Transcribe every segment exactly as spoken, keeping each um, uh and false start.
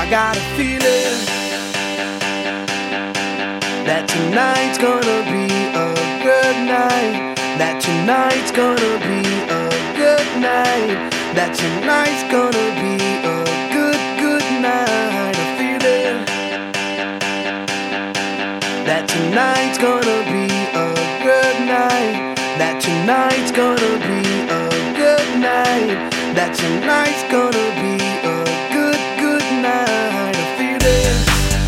I got a feeling that tonight's gonna be a good night. That tonight's gonna be a good night. That tonight's gonna be a good, good night. A feeling that tonight's gonna be a good night. That tonight's gonna be a good night. That tonight's gonna be a good, good night. A feeling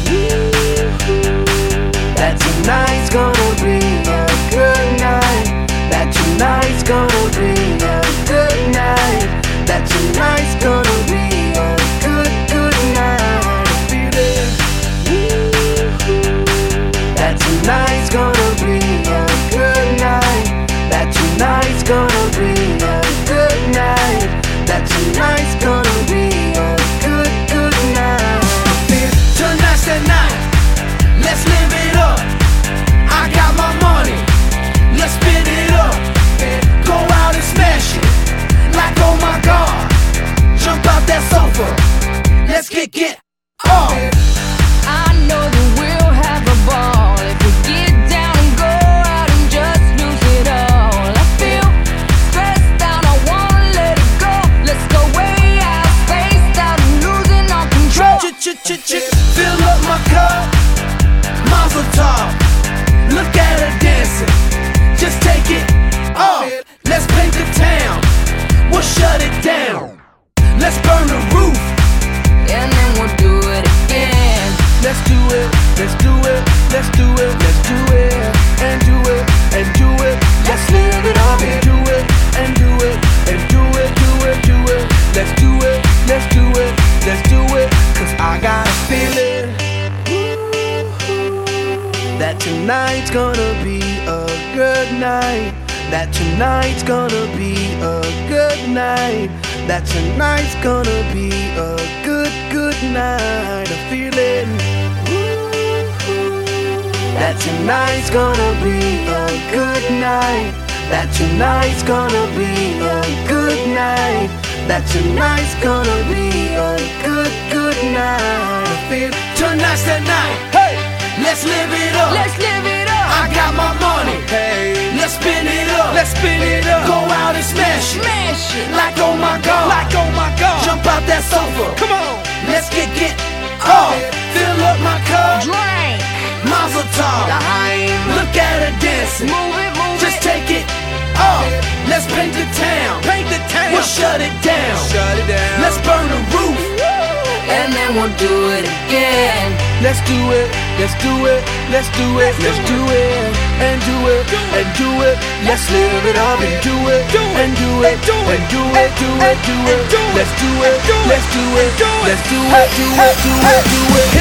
that tonight's gonna be a good night. That tonight's gonna be a good night. That tonight's gonna be a good, good night. A feeling that tonight's gonna be a good night. That tonight's gonna be a good night. That tonight's gonna be a good, good night. Tonight's the night. Let's live it up. I got my money. Let's spin it up. Go out and smash it. Like oh my God. Jump out that sofa. Let's get get off. I know that we'll have a ball if we get down and go out and just lose it all. I feel stressed out, I wanna let it go. Let's go way out, spaced out and losing all control. Ch-ch-ch-ch, fill up my cup. Mazel tov. Look at her dancing. Just take it off. Let's paint the town. We'll shut it down. Let's burn the roof. And then we'll do it again. Let's do it, let's do it, let's do it, let's do it, and do it, and do it. Let's live it up and do it, and do it, and do it, do it, do it. Let's do it, let's do it, let's do it. Cause I got a feeling that tonight's gonna be a good night. That tonight's gonna be a good night. That tonight's gonna be a good, good night. A feeling that tonight's gonna be a good night. That tonight's gonna be a good night. That tonight's gonna be a good, good night. I feel tonight's the night. Hey, let's live it up. Let's live it up. I got my money. Hey, let's spin it up. Let's spin it up. Go out and smash it. Smash it. Like oh my God. Like oh my God. Jump out that sofa. Come on. Let's get get off. Fill up my cup. Drink. Mazel tov. L'chaim. Look at her dancing. Move it, move Just it. take it off. Let's paint the town. Paint the town. We'll shut it down. Shut it down. Let's burn the roof. And then we'll do it again. Let's do it, let's do it, let's do it, let's do it, and do it, and do it. Let's live it up and do it, and do it, and do it, do it, do it. Let's do it, let's do it, let's do it, do it, do it, do it.